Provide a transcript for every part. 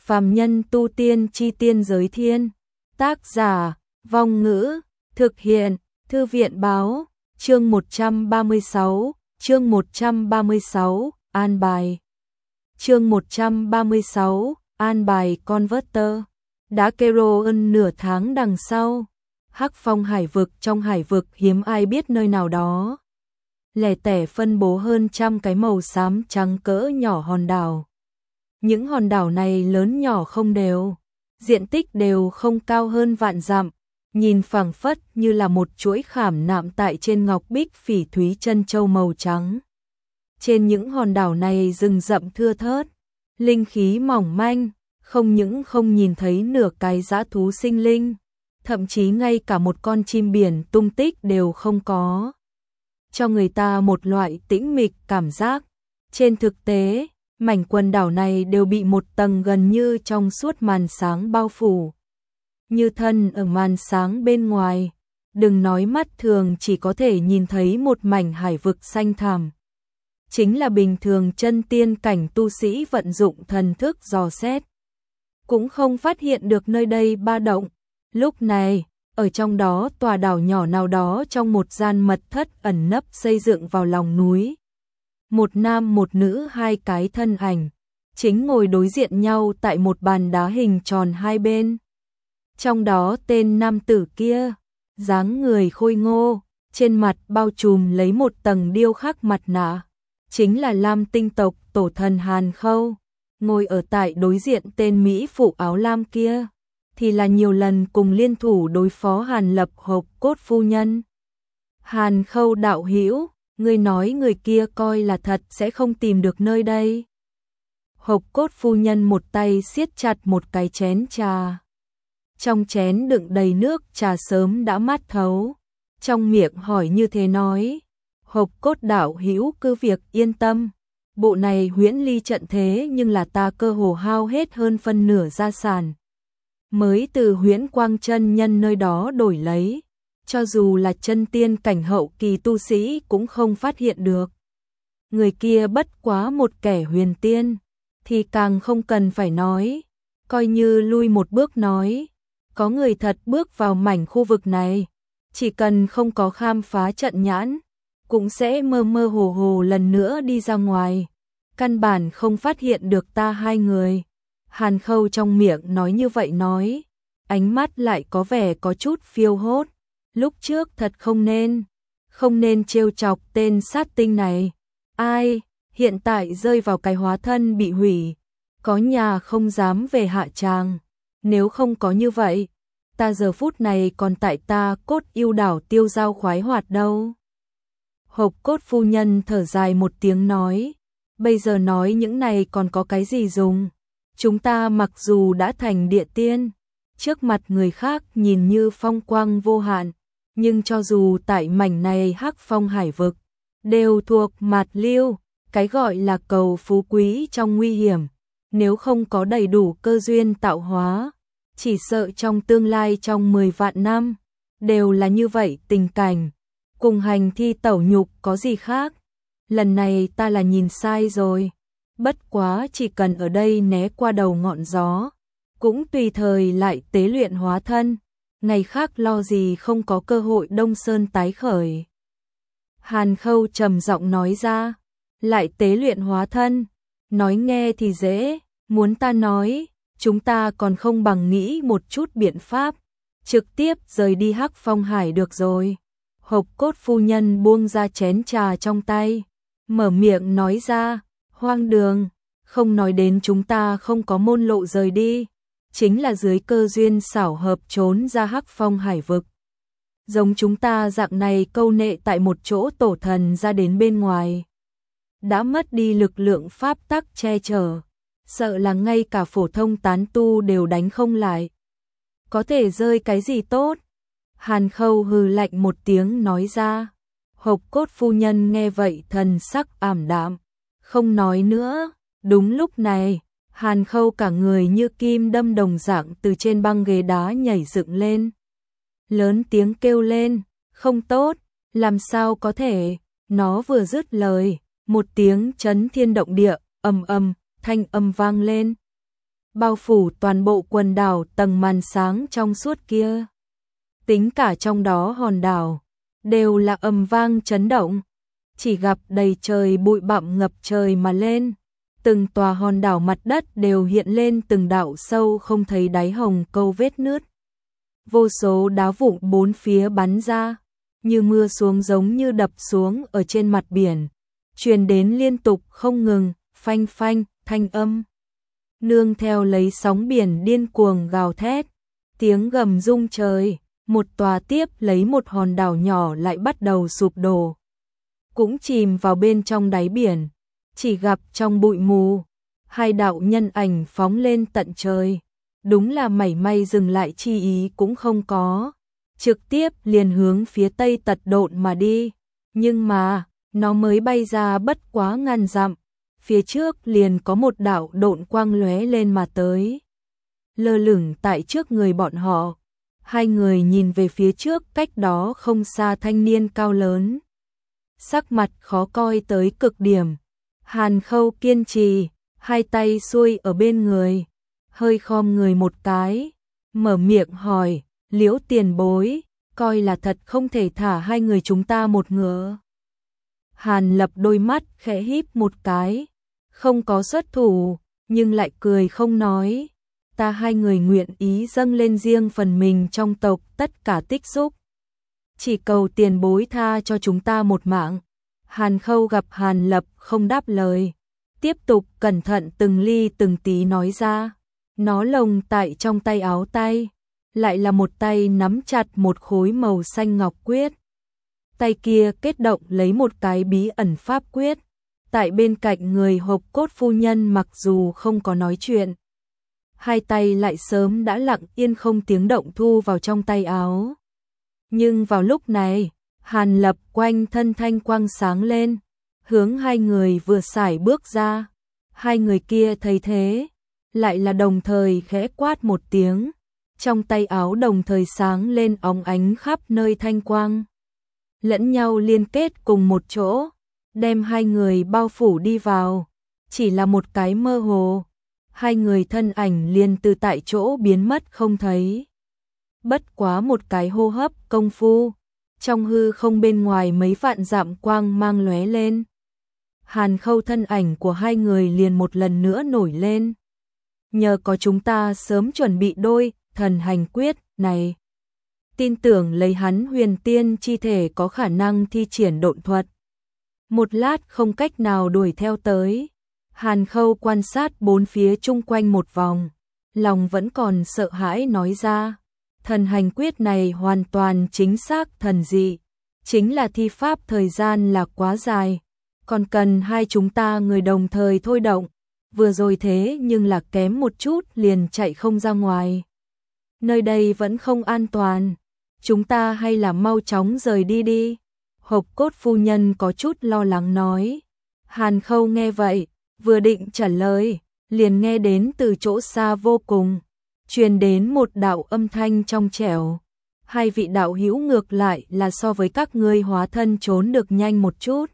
Phàm nhân tu tiên chi tiên giới thiên. Tác giả, Vong Ngữ, thực hiện, Thư viện báo, chương 136, an bài. Chương 136, an bài Converter. Đã kêu ơn nửa tháng đằng sau. Hắc Phong hải vực, trong hải vực hiếm ai biết nơi nào đó. Lẻ tẻ phân bố hơn trăm cái màu xám trắng cỡ nhỏ hòn đảo. Những hòn đảo này lớn nhỏ không đều, diện tích đều không cao hơn vạn dặm, nhìn phảng phất như là một chuỗi khảm nạm tại trên ngọc bích phỉ thúy chân châu màu trắng. Trên những hòn đảo này rừng rậm thưa thớt, linh khí mỏng manh, không những không nhìn thấy nửa cái dã thú sinh linh, thậm chí ngay cả một con chim biển tung tích đều không có. Cho người ta một loại tĩnh mịch cảm giác. Trên thực tế, mảnh quần đảo này đều bị một tầng gần như trong suốt màn sáng bao phủ. Như thân ở màn sáng bên ngoài, đừng nói mắt thường chỉ có thể nhìn thấy một mảnh hải vực xanh thẳm. Chính là bình thường chân tiên cảnh tu sĩ vận dụng thần thức dò xét, cũng không phát hiện được nơi đây ba động. Lúc này, ở trong đó tòa đảo nhỏ nào đó trong một gian mật thất ẩn nấp xây dựng vào lòng núi. Một nam một nữ hai cái thân ảnh, chính ngồi đối diện nhau tại một bàn đá hình tròn hai bên. Trong đó tên nam tử kia, dáng người khôi ngô, trên mặt bao trùm lấy một tầng điêu khắc mặt nạ, chính là Lam tinh tộc tổ thần Hàn Khâu. Ngồi ở tại đối diện tên Mỹ phụ áo lam kia, thì là nhiều lần cùng liên thủ đối phó Hàn Lập Hộc Cốt phu nhân. Hàn Khâu đạo hữu, ngươi nói người kia coi là thật sẽ không tìm được nơi đây. Hộc Cốt phu nhân một tay siết chặt một cái chén trà. Trong chén đựng đầy nước trà sớm đã mát thấu. Trong miệng hỏi như thế nói. Hộc Cốt đạo hữu cứ việc yên tâm. Bộ này huyễn ly trận thế nhưng là ta cơ hồ hao hết hơn phân nửa gia sản. Mới từ huyễn quang chân nhân nơi đó đổi lấy. Cho dù là chân tiên cảnh hậu kỳ tu sĩ cũng không phát hiện được. Người kia bất quá một kẻ huyền tiên, thì càng không cần phải nói. Coi như lui một bước nói, có người thật bước vào mảnh khu vực này, chỉ cần không có khám phá trận nhãn, cũng sẽ mơ mơ hồ hồ lần nữa đi ra ngoài. Căn bản không phát hiện được ta hai người. Hàn Khâu trong miệng nói như vậy nói, ánh mắt lại có vẻ có chút phiêu hốt. Lúc trước thật không nên trêu chọc tên sát tinh này. Ai, hiện tại rơi vào cái hóa thân bị hủy, có nhà không dám về hạ tràng. Nếu không có như vậy, ta giờ phút này còn tại ta Cốt Yêu đảo tiêu dao khoái hoạt đâu. Hộc Cốt phu nhân thở dài một tiếng nói, bây giờ nói những này còn có cái gì dùng. Chúng ta mặc dù đã thành địa tiên, trước mặt người khác nhìn như phong quang vô hạn, nhưng cho dù tại mảnh này Hắc Phong hải vực, đều thuộc mạt lưu, cái gọi là cầu phú quý trong nguy hiểm. Nếu không có đầy đủ cơ duyên tạo hóa, chỉ sợ trong tương lai trong 10 vạn năm, đều là như vậy tình cảnh. Cùng hành thi tẩu nhục có gì khác. Lần này ta là nhìn sai rồi. Bất quá chỉ cần ở đây né qua đầu ngọn gió, cũng tùy thời lại tế luyện hóa thân. Ngày khác lo gì không có cơ hội Đông Sơn tái khởi. Hàn Khâu trầm giọng nói ra, lại tế luyện hóa thân, nói nghe thì dễ, muốn ta nói, chúng ta còn không bằng nghĩ một chút biện pháp, trực tiếp rời đi Hắc Phong hải được rồi. Hộc Cốt phu nhân buông ra chén trà trong tay, mở miệng nói ra, hoang đường, không nói đến chúng ta không có môn lộ rời đi. Chính là dưới cơ duyên xảo hợp trốn ra Hắc Phong hải vực. Giống chúng ta dạng này câu nệ tại một chỗ tổ thần ra đến bên ngoài. Đã mất đi lực lượng pháp tắc che chở. Sợ là ngay cả phổ thông tán tu đều đánh không lại. Có thể rơi cái gì tốt? Hàn Khâu hừ lạnh một tiếng nói ra. Hộc Cốt phu nhân nghe vậy thần sắc ảm đạm, không nói nữa. Đúng lúc này, Hàn Khâu cả người như kim đâm đồng dạng từ trên băng ghế đá nhảy dựng lên. Lớn tiếng kêu lên, không tốt, làm sao có thể. Nó vừa dứt lời, một tiếng chấn thiên động địa, ầm ầm, thanh âm vang lên. bao phủ toàn bộ quần đảo tầng màn sáng trong suốt kia. Tính cả trong đó hòn đảo, đều là ầm vang chấn động, chỉ gặp đầy trời bụi bặm ngập trời mà lên. Từng tòa hòn đảo mặt đất đều hiện lên từng đạo sâu không thấy đáy hồng câu vết nứt. Vô số đá vụn bốn phía bắn ra, như mưa xuống giống như đập xuống ở trên mặt biển, truyền đến liên tục không ngừng, phanh phanh, thanh âm. Nương theo lấy sóng biển điên cuồng gào thét, tiếng gầm rung trời, một tòa tiếp lấy một hòn đảo nhỏ lại bắt đầu sụp đổ. Cũng chìm vào bên trong đáy biển, chỉ gặp trong bụi mù, hai đạo nhân ảnh phóng lên tận trời. Đúng là mảy may dừng lại chi ý cũng không có, trực tiếp liền hướng phía tây tật độn mà đi. Nhưng mà, nó mới bay ra bất quá ngàn dặm, phía trước liền có một đạo độn quang lóe lên mà tới. Lơ lửng tại trước người bọn họ, hai người nhìn về phía trước cách đó không xa thanh niên cao lớn. Sắc mặt khó coi tới cực điểm, Hàn Khâu kiên trì, hai tay xuôi ở bên người, hơi khom người một cái, mở miệng hỏi, Liễu tiền bối, coi là thật không thể thả hai người chúng ta một ngựa. Hàn Lập đôi mắt khẽ híp một cái, không có xuất thủ, nhưng lại cười không nói. Ta hai người nguyện ý dâng lên riêng phần mình trong tộc tất cả tích xúc. Chỉ cầu tiền bối tha cho chúng ta một mạng. Hàn Khâu gặp Hàn Lập không đáp lời, tiếp tục cẩn thận từng ly từng tí nói ra. Nó lồng tại trong tay áo tay, lại là một tay nắm chặt một khối màu xanh ngọc quyết. Tay kia kết động lấy một cái bí ẩn pháp quyết. Tại bên cạnh người Hộp Cốt phu nhân mặc dù không có nói chuyện, hai tay lại sớm đã lặng yên không tiếng động thu vào trong tay áo. Nhưng vào lúc này, Hàn Lập quanh thân thanh quang sáng lên, hướng hai người vừa sải bước ra. Hai người kia thấy thế, lại là đồng thời khẽ quát một tiếng, trong tay áo đồng thời sáng lên óng ánh khắp nơi thanh quang, lẫn nhau liên kết cùng một chỗ, đem hai người bao phủ đi vào. Chỉ là một cái mơ hồ, hai người thân ảnh liền từ tại chỗ biến mất không thấy. Bất quá một cái hô hấp công phu, trong hư không bên ngoài mấy vạn dặm quang mang lóe lên. Hàn Khâu thân ảnh của hai người liền một lần nữa nổi lên. Nhờ có chúng ta sớm chuẩn bị đôi thần hành quyết này, tin tưởng lấy hắn huyền tiên chi thể có khả năng thi triển độn thuật. Một lát không cách nào đuổi theo tới. Hàn Khâu quan sát bốn phía chung quanh một vòng, lòng vẫn còn sợ hãi nói ra. Thần hành quyết này hoàn toàn chính xác thần dị, chính là thi pháp thời gian là quá dài, còn cần hai chúng ta người đồng thời thôi động. Vừa rồi thế nhưng là kém một chút liền chạy không ra ngoài. Nơi đây vẫn không an toàn, chúng ta hay là mau chóng rời đi đi. Hộp Cốt phu nhân có chút lo lắng nói. Hàn Khâu nghe vậy, vừa định trả lời, liền nghe đến từ chỗ xa vô cùng, truyền đến một đạo âm thanh trong trẻo. Hai vị đạo hữu ngược lại là so với các ngươi hóa thân trốn được nhanh một chút.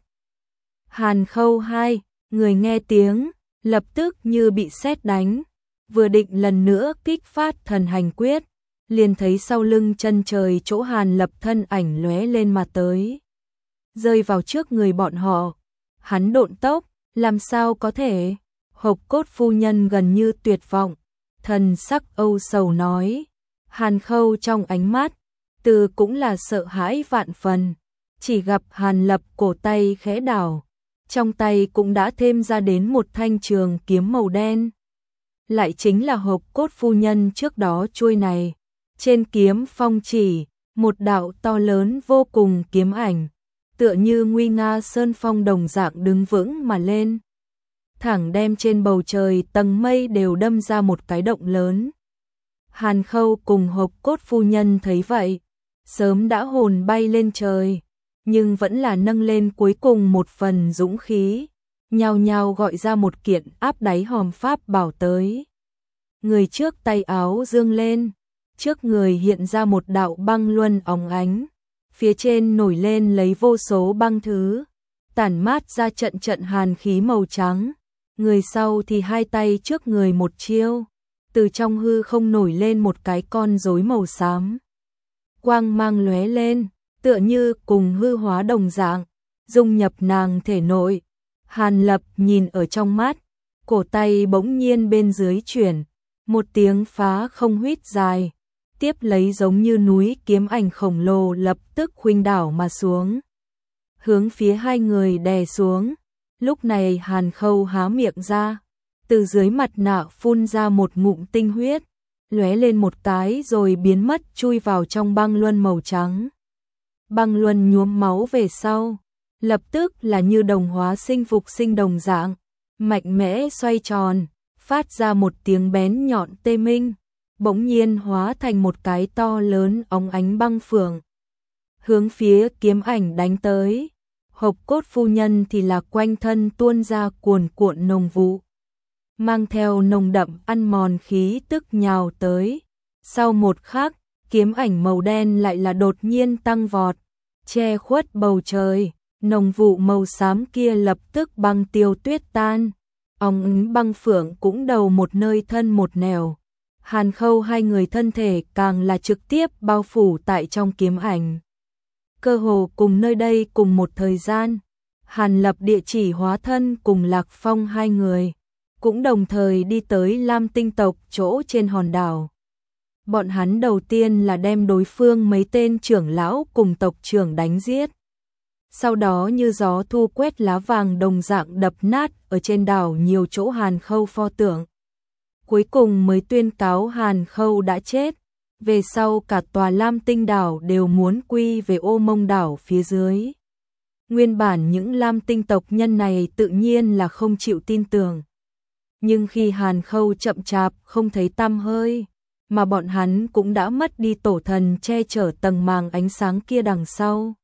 Hàn Khâu hai, người nghe tiếng, lập tức như bị sét đánh, vừa định lần nữa kích phát thần hành quyết, liền thấy sau lưng chân trời chỗ Hàn Lập thân ảnh lóe lên mà tới, rơi vào trước người bọn họ. Hắn độn tốc, làm sao có thể? Hộp Cốt phu nhân gần như tuyệt vọng, thần sắc âu sầu nói. Hàn Khâu trong ánh mắt, từ cũng là sợ hãi vạn phần, chỉ gặp Hàn Lập cổ tay khẽ đảo, trong tay cũng đã thêm ra đến một thanh trường kiếm màu đen. Lại chính là Hộp Cốt phu nhân trước đó chuôi này, trên kiếm phong chỉ, một đạo to lớn vô cùng kiếm ảnh, tựa như nguy nga sơn phong đồng dạng đứng vững mà lên, thẳng đem trên bầu trời tầng mây đều đâm ra một cái động lớn. Hàn Khâu cùng Hộp Cốt phu nhân thấy vậy, sớm đã hồn bay lên trời, nhưng vẫn là nâng lên cuối cùng một phần dũng khí, nhao nhao gọi ra một kiện áp đáy hòm pháp bảo tới. Người trước tay áo dương lên, trước người hiện ra một đạo băng luân óng ánh, phía trên nổi lên lấy vô số băng thứ, tản mát ra trận trận hàn khí màu trắng. Người sau thì hai tay trước người một chiêu, từ trong hư không nổi lên một cái con rối màu xám. Quang mang lóe lên, tựa như cùng hư hóa đồng dạng, dung nhập nàng thể nội. Hàn Lập nhìn ở trong mắt, cổ tay bỗng nhiên bên dưới chuyển, một tiếng phá không huýt dài, tiếp lấy giống như núi kiếm ảnh khổng lồ lập tức khuynh đảo mà xuống, hướng phía hai người đè xuống. Lúc này Hàn Khâu há miệng ra, từ dưới mặt nạ phun ra một ngụm tinh huyết, lóe lên một cái rồi biến mất chui vào trong băng luân màu trắng. Băng luân nhuốm máu về sau, lập tức là như đồng hóa sinh phục sinh đồng dạng, mạnh mẽ xoay tròn, phát ra một tiếng bén nhọn tê minh, bỗng nhiên hóa thành một cái to lớn óng ánh băng phượng, hướng phía kiếm ảnh đánh tới. Hộc Cốt phu nhân thì là quanh thân tuôn ra cuồn cuộn nồng vụ, mang theo nồng đậm ăn mòn khí tức nhào tới. Sau một khắc, kiếm ảnh màu đen lại là đột nhiên tăng vọt, che khuất bầu trời, nồng vụ màu xám kia lập tức băng tiêu tuyết tan. Óng ánh băng phượng cũng đầu một nơi thân một nẻo. Hàn Khâu hai người thân thể càng là trực tiếp bao phủ tại trong kiếm ảnh. Cơ hồ cùng nơi đây cùng một thời gian, Hàn Lập địa chỉ hóa thân cùng Lạc Phong hai người, cũng đồng thời đi tới Lam Tinh tộc chỗ trên hòn đảo. Bọn hắn đầu tiên là đem đối phương mấy tên trưởng lão cùng tộc trưởng đánh giết. Sau đó như gió thu quét lá vàng đồng dạng đập nát ở trên đảo nhiều chỗ Hàn Khâu pho tượng. Cuối cùng mới tuyên cáo Hàn Khâu đã chết. Về sau cả tòa Lam Tinh đảo đều muốn quy về Ô Mông đảo phía dưới. Nguyên bản những Lam Tinh tộc nhân này tự nhiên là không chịu tin tưởng. Nhưng khi Hàn Khâu chậm chạp không thấy tăm hơi, mà bọn hắn cũng đã mất đi tổ thần che chở tầng màng ánh sáng kia đằng sau,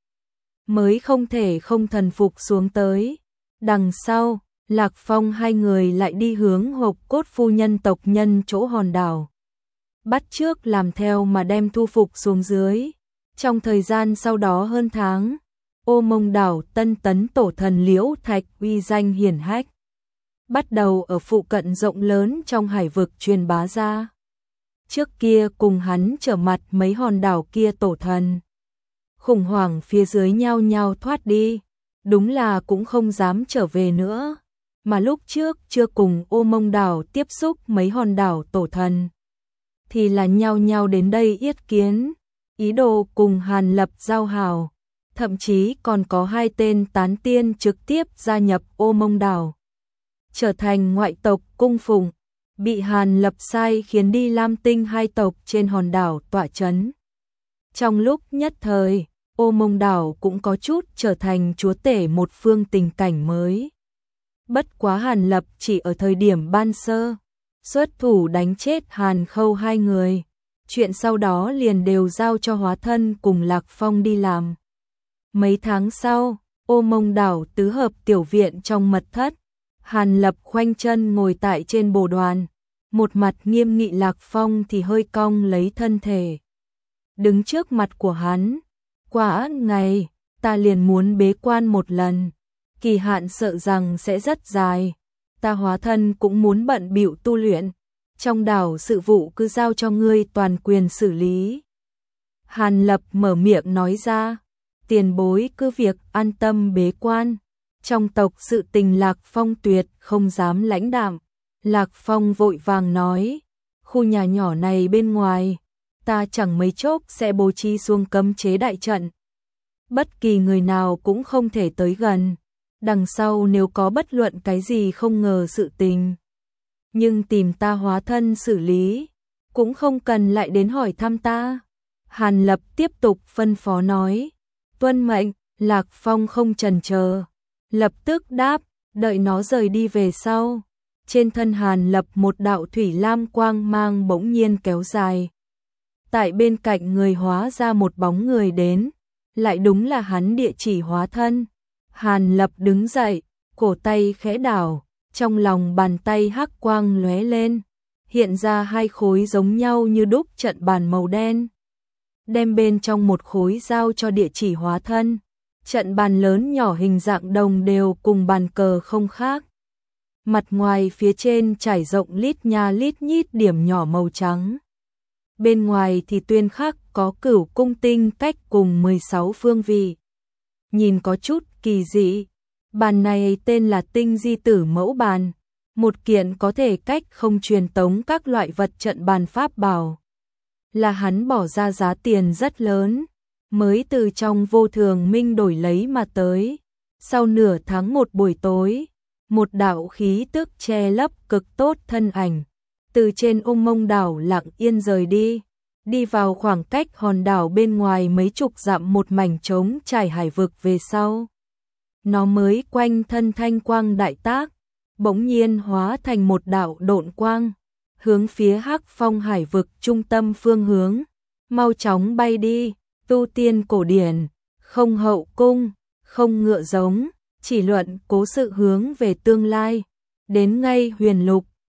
mới không thể không thần phục xuống tới. Đằng sau, Lạc Phong hai người lại đi hướng Hộc Cốt phu nhân tộc nhân chỗ hòn đảo, bắt chước làm theo mà đem thu phục xuống dưới. Trong thời gian sau đó hơn tháng, Ô Mông đảo tân tấn tổ thần Liễu Thạch uy danh hiển hách, bắt đầu ở phụ cận rộng lớn trong hải vực truyền bá ra. Trước kia cùng hắn trở mặt mấy hòn đảo kia tổ thần, khủng hoảng phía dưới nhao nhao thoát đi, đúng là cũng không dám trở về nữa. Mà lúc trước chưa cùng Ô Mông đảo tiếp xúc mấy hòn đảo tổ thần, thì là nhao nhao đến đây yết kiến, ý đồ cùng Hàn Lập giao hảo. Thậm chí còn có hai tên tán tiên trực tiếp gia nhập Ô Mông đảo, trở thành ngoại tộc cung phụng, bị Hàn Lập sai khiến đi Lam Tinh hai tộc trên hòn đảo tọa chấn. Trong lúc nhất thời, Ô Mông đảo cũng có chút trở thành chúa tể một phương tình cảnh mới. Bất quá Hàn Lập chỉ ở thời điểm ban sơ xuất thủ đánh chết Hàn Khâu hai người, chuyện sau đó liền đều giao cho hóa thân cùng Lạc Phong đi làm. Mấy tháng sau, Ô Mông đảo tứ hợp tiểu viện trong mật thất, Hàn Lập khoanh chân ngồi tại trên bồ đoàn, một mặt nghiêm nghị. Lạc Phong thì hơi cong lấy thân thể, đứng trước mặt của hắn. Qua ngày, ta liền muốn bế quan một lần, kỳ hạn sợ rằng sẽ rất dài, ta hóa thân cũng muốn bận bịu tu luyện, trong đảo sự vụ cứ giao cho ngươi toàn quyền xử lý. Hàn Lập mở miệng nói ra, tiền bối cứ việc an tâm bế quan, trong tộc sự tình Lạc Phong tuyệt không dám lãnh đạm. Lạc Phong vội vàng nói, khu nhà nhỏ này bên ngoài, ta chẳng mấy chốc sẽ bố trí xuống cấm chế đại trận, bất kỳ người nào cũng không thể tới gần. Đằng sau nếu có bất luận cái gì không ngờ sự tình, nhưng tìm ta hóa thân xử lý, cũng không cần lại đến hỏi thăm ta. Hàn Lập tiếp tục phân phó nói, tuân mệnh. Lạc Phong không chần chờ, lập tức đáp. Đợi nó rời đi về sau, trên thân Hàn Lập một đạo thủy lam quang mang bỗng nhiên kéo dài, tại bên cạnh người hóa ra một bóng người đến, lại đúng là hắn địa chỉ hóa thân. Hàn Lập đứng dậy, cổ tay khẽ đảo, trong lòng bàn tay hắc quang lóe lên, hiện ra hai khối giống nhau như đúc trận bàn màu đen, đem bên trong một khối giao cho địa chỉ hóa thân. Trận bàn lớn nhỏ hình dạng đồng đều cùng bàn cờ không khác, Mặt ngoài phía trên trải rộng lít nha lít nhít điểm nhỏ màu trắng. Bên ngoài thì tuyên khắc có Cửu cung tinh cách cùng 16 phương vị. Nhìn có chút kỳ dị. Bàn này tên là Tinh Di Tử Mẫu Bàn, một kiện có thể cách không truyền tống các loại vật trận bàn pháp bảo. Là hắn bỏ ra giá tiền rất lớn, mới từ trong Vô Thường Minh đổi lấy mà tới. Sau nửa tháng một buổi tối, một đạo khí tức che lấp cực tốt thân ảnh, từ trên Ung Mông đảo lặng yên rời đi, đi vào khoảng cách hòn đảo bên ngoài mấy chục dặm một mảnh trống trải hải vực về sau. Nó mới quanh thân thanh quang đại tác, bỗng nhiên hóa thành một đạo độn quang, hướng phía Hắc Phong hải vực trung tâm phương hướng, mau chóng bay đi. Tu tiên cổ điển, không hậu cung, không ngựa giống, chỉ luận cố sự hướng về tương lai. Đến ngay huyền lục,